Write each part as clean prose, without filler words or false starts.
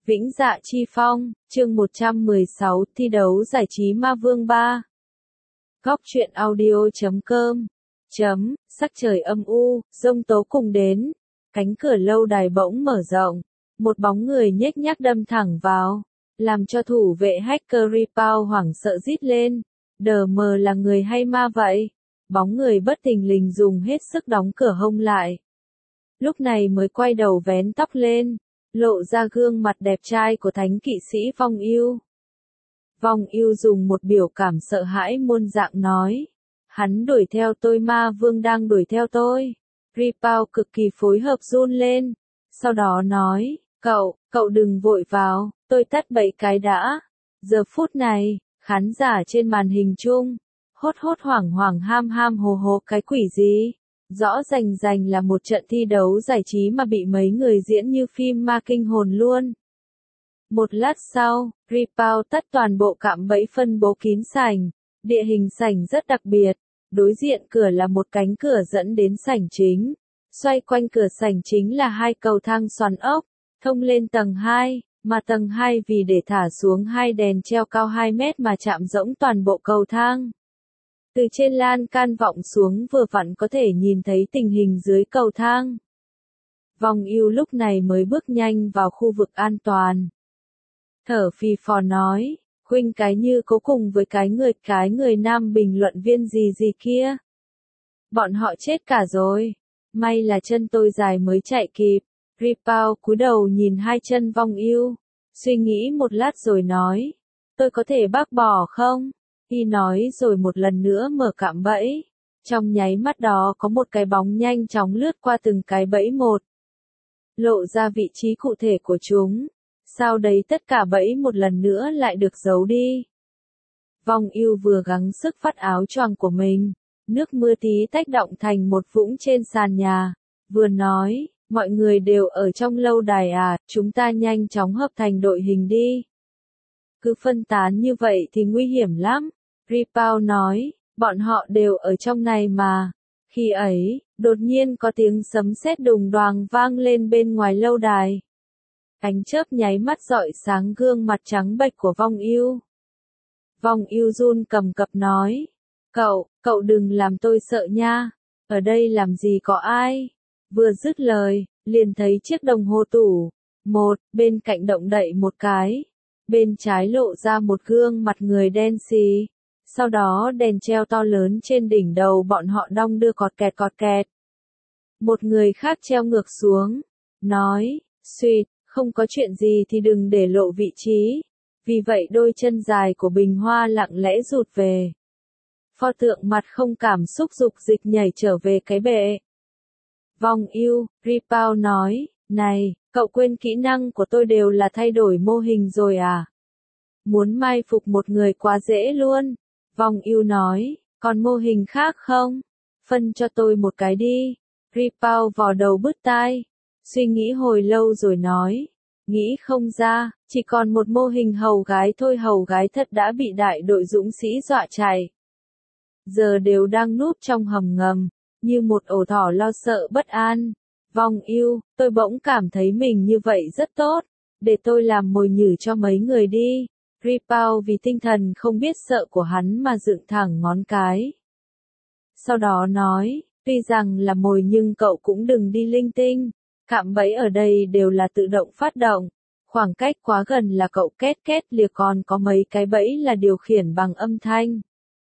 Vĩnh Dạ Chi Phong, chương 116, thi đấu giải trí Ma Vương 3. Góc truyện audio.com. Sắc trời âm u, giông tố cùng đến. Cánh cửa lâu đài bỗng mở rộng. Một bóng người nhếch nhác đâm thẳng vào. Làm cho thủ vệ hacker Ripao hoảng sợ rít lên. Đờ mờ là người hay ma vậy? Bóng người bất thình lình dùng hết sức đóng cửa hông lại. Lúc này mới quay đầu vén tóc lên. Lộ ra gương mặt đẹp trai của thánh kỵ sĩ Vong Yêu. Vong Yêu dùng một biểu cảm sợ hãi muôn dạng nói. Hắn đuổi theo tôi, Ma Vương đang đuổi theo tôi. Ripao cực kỳ phối hợp run lên. Sau đó nói, cậu đừng vội vào, tôi tắt bậy cái đã. Giờ phút này, khán giả trên màn hình chung, hốt hoảng ham hồ cái quỷ gì? Rõ rành là một trận thi đấu giải trí mà bị mấy người diễn như phim ma kinh hồn luôn. Một lát sau, Ripao tắt toàn bộ cạm bẫy phân bố kín sảnh. Địa hình sảnh rất đặc biệt. Đối diện cửa là một cánh cửa dẫn đến sảnh chính. Xoay quanh cửa sảnh chính là hai cầu thang xoắn ốc, thông lên tầng 2, mà tầng 2 vì để thả xuống hai đèn treo cao 2 mét mà chạm rỗng toàn bộ cầu thang. Từ trên lan can vọng xuống vừa vặn có thể nhìn thấy tình hình dưới cầu thang. Vong Yêu lúc này mới bước nhanh vào khu vực an toàn. Thở phì phò nói, huynh cái như cố cùng với cái người nam bình luận viên gì kia. Bọn họ chết cả rồi. May là chân tôi dài mới chạy kịp. Ripao cúi đầu nhìn hai chân Vong Yêu. Suy nghĩ một lát rồi nói, tôi có thể bác bỏ không? Y nói rồi một lần nữa mở cạm bẫy. Trong nháy mắt đó có một cái bóng nhanh chóng lướt qua từng cái bẫy một. Lộ ra vị trí cụ thể của chúng. Sau đấy tất cả bẫy một lần nữa lại được giấu đi. Vong Yêu vừa gắng sức vắt áo choàng của mình. Nước mưa tí tách đọng thành một vũng trên sàn nhà. Vừa nói, mọi người đều ở trong lâu đài à, chúng ta nhanh chóng hợp thành đội hình đi. Cứ phân tán như vậy thì nguy hiểm lắm. Ripao nói, bọn họ đều ở trong này mà. Khi ấy, đột nhiên có tiếng sấm sét đùng đoàng vang lên bên ngoài lâu đài. Ánh chớp nháy mắt rọi sáng gương mặt trắng bệch của Vong Yêu. Vong Yêu run cầm cập nói, cậu đừng làm tôi sợ nha. Ở đây làm gì có ai. Vừa dứt lời, liền thấy chiếc đồng hồ tủ. Bên cạnh động đậy một cái. Bên trái lộ ra một gương mặt người đen xì. Sau đó đèn treo to lớn trên đỉnh đầu bọn họ đong đưa cọt kẹt. Một người khác treo ngược xuống. Nói, suýt, không có chuyện gì thì đừng để lộ vị trí. Vì vậy đôi chân dài của Bình Hoa lặng lẽ rụt về. Pho tượng mặt không cảm xúc dục dịch nhảy trở về cái bệ. Vong Yêu, Ripao nói, này, cậu quên kỹ năng của tôi đều là thay đổi mô hình rồi à? Muốn mai phục một người quá dễ luôn. Vong Yêu nói, còn mô hình khác không? Phân cho tôi một cái đi. Ripao vò đầu bứt tai. Suy nghĩ hồi lâu rồi nói, nghĩ không ra, chỉ còn một mô hình hầu gái thôi. Hầu gái thật đã bị đại đội dũng sĩ dọa chạy. Giờ đều đang núp trong hầm ngầm, như một ổ thỏ lo sợ bất an. Vong Yêu, tôi bỗng cảm thấy mình như vậy rất tốt. Để tôi làm mồi nhử cho mấy người đi. Ripao vì tinh thần không biết sợ của hắn mà dựng thẳng ngón cái. Sau đó nói, tuy rằng là mồi nhưng cậu cũng đừng đi linh tinh. Cạm bẫy ở đây đều là tự động phát động. Khoảng cách quá gần là cậu két lìa, còn có mấy cái bẫy là điều khiển bằng âm thanh.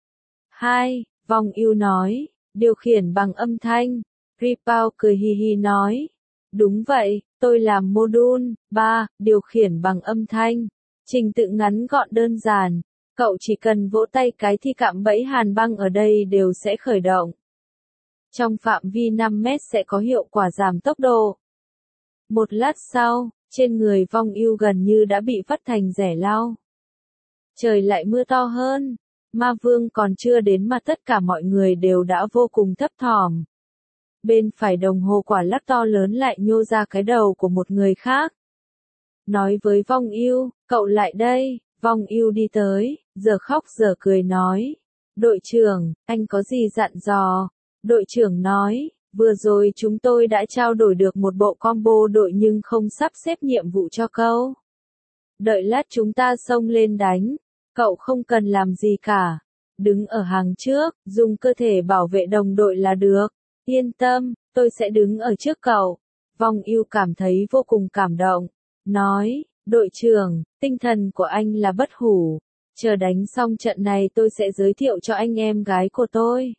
2. Vong Yêu nói, điều khiển bằng âm thanh. Ripao cười hì nói, đúng vậy, tôi làm module. 3. Điều khiển bằng âm thanh. Trình tự ngắn gọn đơn giản. Cậu chỉ cần vỗ tay cái thì cạm bẫy hàn băng ở đây đều sẽ khởi động. Trong phạm vi 5 mét sẽ có hiệu quả giảm tốc độ. Một lát sau, trên người Vong Yêu gần như đã bị vắt thành rẻ lau. Trời lại mưa to hơn. Ma Vương còn chưa đến mà tất cả mọi người đều đã vô cùng thấp thỏm. Bên phải đồng hồ quả lắc to lớn lại nhô ra cái đầu của một người khác. Nói với Vong Yêu, cậu lại đây. Vong Yêu đi tới, giờ khóc giờ cười nói. Đội trưởng, anh có gì dặn dò? Đội trưởng nói, vừa rồi chúng tôi đã trao đổi được một bộ combo đội nhưng không sắp xếp nhiệm vụ cho câu. Đợi lát chúng ta xông lên đánh. Cậu không cần làm gì cả. Đứng ở hàng trước, dùng cơ thể bảo vệ đồng đội là được. Yên tâm, tôi sẽ đứng ở trước cậu. Vong Ưu cảm thấy vô cùng cảm động. Nói, đội trưởng, tinh thần của anh là bất hủ. Chờ đánh xong trận này tôi sẽ giới thiệu cho anh em gái của tôi.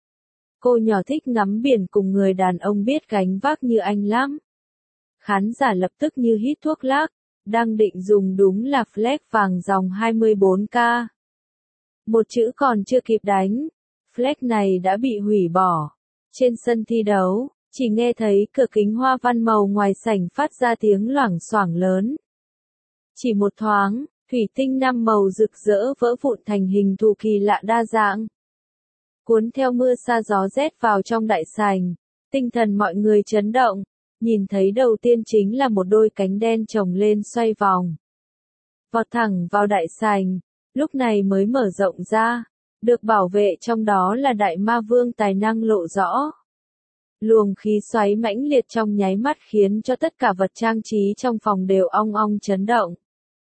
Cô nhỏ thích ngắm biển cùng người đàn ông biết gánh vác như anh lắm. Khán giả lập tức như hít thuốc lắc, đang định dùng đúng là flag vàng dòng 24K. Một chữ còn chưa kịp đánh, flag này đã bị hủy bỏ. Trên sân thi đấu, chỉ nghe thấy cửa kính hoa văn màu ngoài sảnh phát ra tiếng loảng xoảng lớn. Chỉ một thoáng, thủy tinh 5 màu rực rỡ vỡ vụn thành hình thù kỳ lạ đa dạng. Cuốn theo mưa sa gió rét vào trong đại sảnh, tinh thần mọi người chấn động, nhìn thấy đầu tiên chính là một đôi cánh đen chồng lên xoay vòng. Vọt thẳng vào đại sảnh, lúc này mới mở rộng ra, được bảo vệ trong đó là đại ma vương tài năng lộ rõ. Luồng khí xoáy mãnh liệt trong nháy mắt khiến cho tất cả vật trang trí trong phòng đều ong ong chấn động.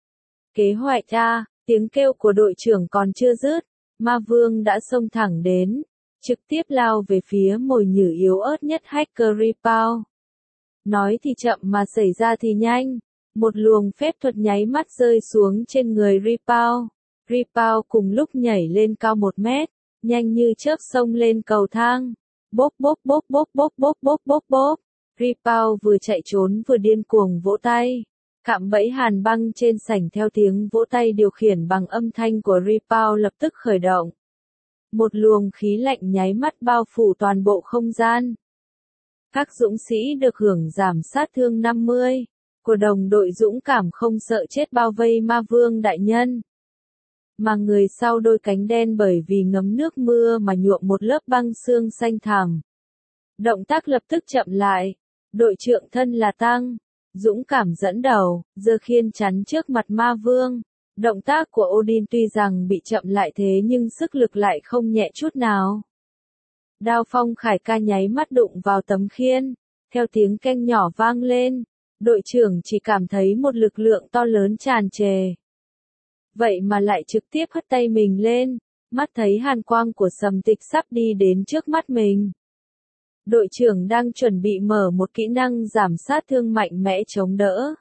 Kế hoạch A, tiếng kêu của đội trưởng còn chưa dứt, ma vương đã xông thẳng đến, trực tiếp lao về phía mồi nhử yếu ớt nhất hacker Ripao. Nói thì chậm mà xảy ra thì nhanh, một luồng phép thuật nháy mắt rơi xuống trên người Ripao. Ripao cùng lúc nhảy lên cao 1 mét, nhanh như chớp xông lên cầu thang. Bốp bốp bốp bốp bốp bốp bốp bốp bốp. Ripao vừa chạy trốn vừa điên cuồng vỗ tay. Cạm bẫy hàn băng trên sảnh theo tiếng vỗ tay điều khiển bằng âm thanh của Ripao lập tức khởi động. Một luồng khí lạnh nháy mắt bao phủ toàn bộ không gian. Các dũng sĩ được hưởng giảm sát thương 50, của đồng đội dũng cảm không sợ chết bao vây ma vương đại nhân. Mà người sau đôi cánh đen bởi vì ngấm nước mưa mà nhuộm một lớp băng xương xanh thẳm. Động tác lập tức chậm lại, đội trưởng thân là Tăng, dũng cảm dẫn đầu, giơ khiên chắn trước mặt ma vương. Động tác của Odin tuy rằng bị chậm lại thế nhưng sức lực lại không nhẹ chút nào. Đao phong khải ca nháy mắt đụng vào tấm khiên, theo tiếng keng nhỏ vang lên, đội trưởng chỉ cảm thấy một lực lượng to lớn tràn trề. Vậy mà lại trực tiếp hất tay mình lên, mắt thấy hàn quang của Sầm Tịch sắp đi đến trước mắt mình. Đội trưởng đang chuẩn bị mở một kỹ năng giảm sát thương mạnh mẽ chống đỡ.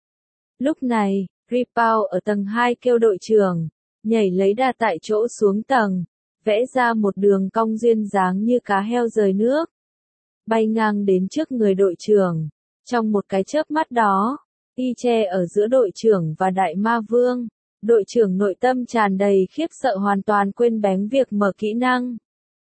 Lúc này, Ripao ở tầng 2 kêu đội trưởng, nhảy lấy đà tại chỗ xuống tầng, vẽ ra một đường cong duyên dáng như cá heo rời nước. Bay ngang đến trước người đội trưởng, trong một cái chớp mắt đó, y che ở giữa đội trưởng và đại ma vương. Đội trưởng nội tâm tràn đầy khiếp sợ hoàn toàn quên bén việc mở kỹ năng.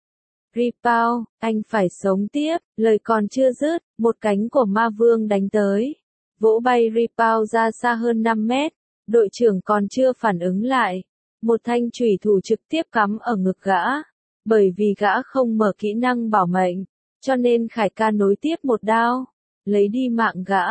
Ripao, anh phải sống tiếp, lời còn chưa dứt, một cánh của ma vương đánh tới. Vỗ bay Ripao ra xa hơn 5 mét, đội trưởng còn chưa phản ứng lại. Một thanh chủy thủ trực tiếp cắm ở ngực gã. Bởi vì gã không mở kỹ năng bảo mệnh, cho nên Khải ca nối tiếp một đao. Lấy đi mạng gã,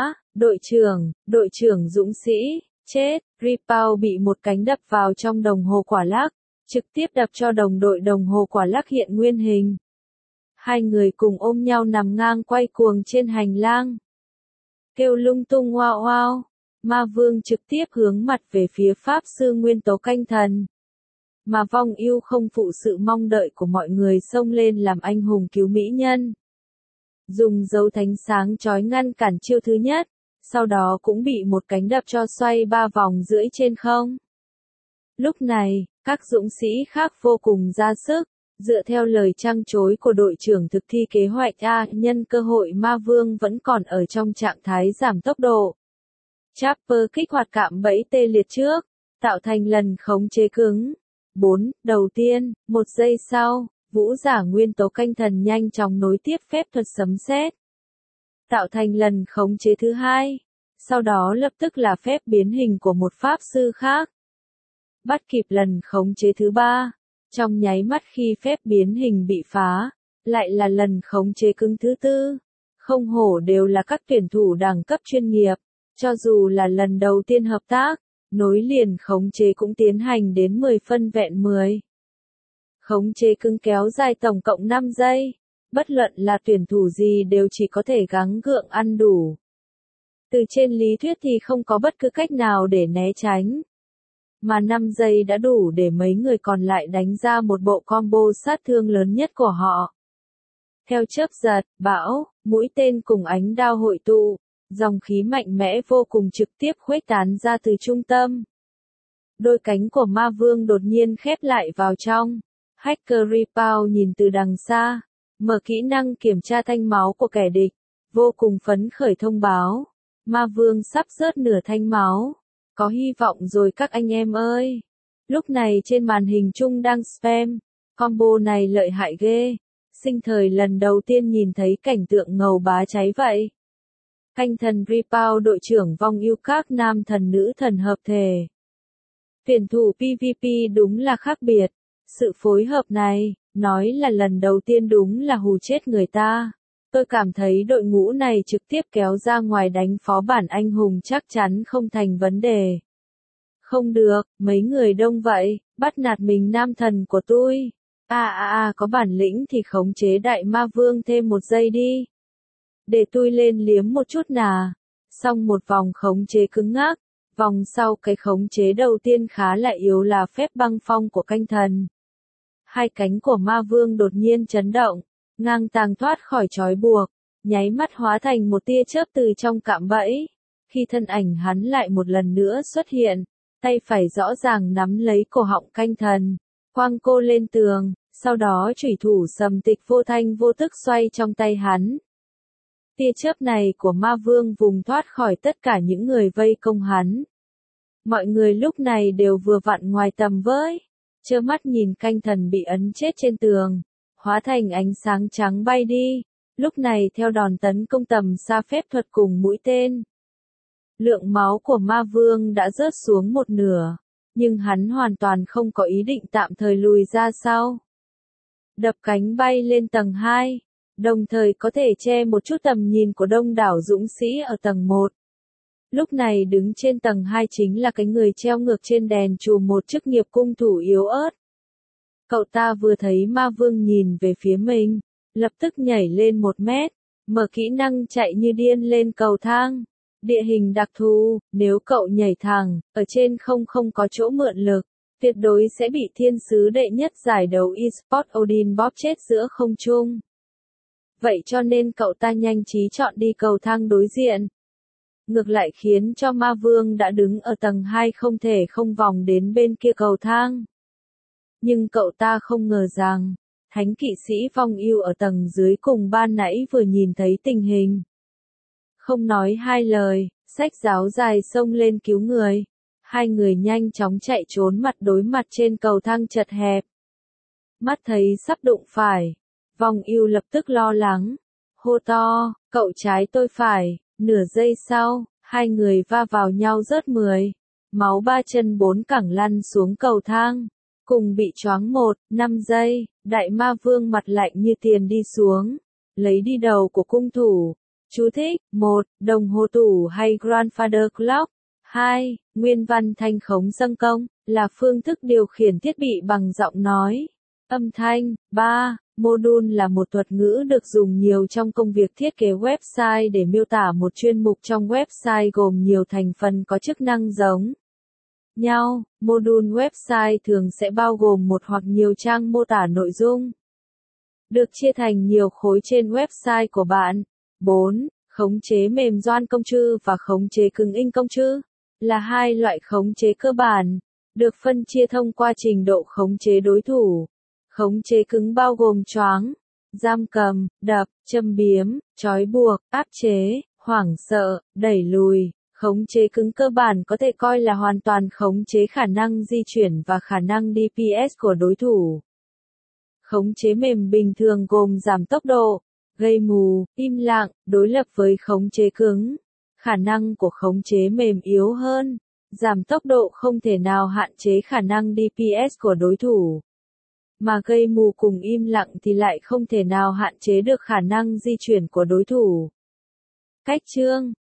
đội trưởng dũng sĩ. Chết, Ripao bị một cánh đập vào trong đồng hồ quả lắc, trực tiếp đập cho đồng đội đồng hồ quả lắc hiện nguyên hình. Hai người cùng ôm nhau nằm ngang quay cuồng trên hành lang. Kêu lung tung oao oao, ma vương trực tiếp hướng mặt về phía Pháp Sư Nguyên Tố Canh Thần. Mà Vong Ưu không phụ sự mong đợi của mọi người xông lên làm anh hùng cứu mỹ nhân. Dùng dấu thánh sáng chói ngăn cản chiêu thứ nhất. Sau đó cũng bị một cánh đập cho xoay 3 vòng rưỡi trên không. Lúc này, các dũng sĩ khác vô cùng ra sức, dựa theo lời trăng trối của đội trưởng thực thi kế hoạch A, nhân cơ hội ma vương vẫn còn ở trong trạng thái giảm tốc độ. Chopper kích hoạt cạm bẫy tê liệt trước, tạo thành lần khống chế cứng. 4. Đầu tiên, 1 giây sau, vũ giả nguyên tố canh thần nhanh chóng nối tiếp phép thuật sấm sét. Tạo thành lần khống chế thứ hai, sau đó lập tức là phép biến hình của một pháp sư khác. Bắt kịp lần khống chế thứ ba, trong nháy mắt khi phép biến hình bị phá, lại là lần khống chế cứng thứ tư. Không hổ đều là các tuyển thủ đẳng cấp chuyên nghiệp, cho dù là lần đầu tiên hợp tác, nối liền khống chế cũng tiến hành đến 10 phân vẹn 10. Khống chế cứng kéo dài tổng cộng 5 giây. Bất luận là tuyển thủ gì đều chỉ có thể gắng gượng ăn đủ. Từ trên lý thuyết thì không có bất cứ cách nào để né tránh. Mà 5 giây đã đủ để mấy người còn lại đánh ra một bộ combo sát thương lớn nhất của họ. Theo chớp giật, bão, mũi tên cùng ánh đao hội tụ, dòng khí mạnh mẽ vô cùng trực tiếp khuếch tán ra từ trung tâm. Đôi cánh của ma vương đột nhiên khép lại vào trong. Hacker Ripow nhìn từ đằng xa, mở kỹ năng kiểm tra thanh máu của kẻ địch, vô cùng phấn khởi thông báo. Ma vương sắp rớt nửa thanh máu. Có hy vọng rồi các anh em ơi. Lúc này trên màn hình chung đang spam. Combo này lợi hại ghê. Sinh thời lần đầu tiên nhìn thấy cảnh tượng ngầu bá cháy vậy. Canh thần Ripow đội trưởng vong yêu các nam thần nữ thần hợp thể. Tuyển thủ PvP đúng là khác biệt. Sự phối hợp này, nói là lần đầu tiên đúng là hù chết người ta. Tôi cảm thấy đội ngũ này trực tiếp kéo ra ngoài đánh phó bản anh hùng chắc chắn không thành vấn đề. Không được, mấy người đông vậy, bắt nạt mình nam thần của tôi. Có bản lĩnh thì khống chế đại ma vương thêm 1 giây đi. Để tôi lên liếm một chút nà. Xong một vòng khống chế cứng ngắc. Vòng sau cái khống chế đầu tiên khá là yếu là phép băng phong của canh thần. Hai cánh của ma vương đột nhiên chấn động, ngang tàng thoát khỏi trói buộc, nháy mắt hóa thành một tia chớp từ trong cạm bẫy. Khi thân ảnh hắn lại một lần nữa xuất hiện, tay phải rõ ràng nắm lấy cổ họng canh thần, quăng cô lên tường, sau đó chủy thủ sầm tịch vô thanh vô tức xoay trong tay hắn. Tia chớp này của ma vương vùng thoát khỏi tất cả những người vây công hắn. Mọi người lúc này đều vừa vặn ngoài tầm với, trơ mắt nhìn canh thần bị ấn chết trên tường, hóa thành ánh sáng trắng bay đi, lúc này theo đòn tấn công tầm xa phép thuật cùng mũi tên. Lượng máu của ma vương đã rớt xuống 1/2, nhưng hắn hoàn toàn không có ý định tạm thời lùi ra sau. Đập cánh bay lên tầng 2, đồng thời có thể che một chút tầm nhìn của đông đảo dũng sĩ ở tầng 1. Lúc này đứng trên tầng 2 chính là cái người treo ngược trên đèn chùm một chức nghiệp cung thủ yếu ớt. Cậu ta vừa thấy ma vương nhìn về phía mình, lập tức nhảy lên 1 mét, mở kỹ năng chạy như điên lên cầu thang. Địa hình đặc thù, nếu cậu nhảy thẳng, ở trên không có chỗ mượn lực, tuyệt đối sẽ bị thiên sứ đệ nhất giải đấu eSports Odin bóp chết giữa không trung. Vậy cho nên cậu ta nhanh trí chọn đi cầu thang đối diện. Ngược lại khiến cho ma vương đã đứng ở tầng 2 không thể không vòng đến bên kia cầu thang. Nhưng cậu ta không ngờ rằng, thánh kỵ sĩ vong yêu ở tầng dưới cùng ban nãy vừa nhìn thấy tình hình. Không nói hai lời, xách giáo dài xông lên cứu người. Hai người nhanh chóng chạy trốn mặt đối mặt trên cầu thang chật hẹp. Mắt thấy sắp đụng phải, vong yêu lập tức lo lắng. Hô to, cậu trái tôi phải. Nửa giây sau, hai người va vào nhau rớt 10. Máu 3 chân 4 cẳng lăn xuống cầu thang. Cùng bị choáng 1-5 giây, đại ma vương mặt lạnh như tiền đi xuống. Lấy đi đầu của cung thủ. Chú thích, 1. Đồng hồ tủ hay Grandfather Clock. 2. Nguyên văn thanh khống dâng công, là phương thức điều khiển thiết bị bằng giọng nói. Âm thanh. 3. Module là một thuật ngữ được dùng nhiều trong công việc thiết kế website để miêu tả một chuyên mục trong website gồm nhiều thành phần có chức năng giống nhau. Module website thường sẽ bao gồm một hoặc nhiều trang mô tả nội dung, được chia thành nhiều khối trên website của bạn. 4. Khống chế mềm doan công chư và khống chế cứng in công chư là hai loại khống chế cơ bản, được phân chia thông qua trình độ khống chế đối thủ. Khống chế cứng bao gồm choáng, giam cầm, đập, châm biếm, trói buộc, áp chế, hoảng sợ, đẩy lùi. Khống chế cứng cơ bản có thể coi là hoàn toàn khống chế khả năng di chuyển và khả năng DPS của đối thủ. Khống chế mềm bình thường gồm giảm tốc độ, gây mù, im lặng, đối lập với khống chế cứng. Khả năng của khống chế mềm yếu hơn, giảm tốc độ không thể nào hạn chế khả năng DPS của đối thủ. Mà gây mù cùng im lặng thì lại không thể nào hạn chế được khả năng di chuyển của đối thủ. Cách chương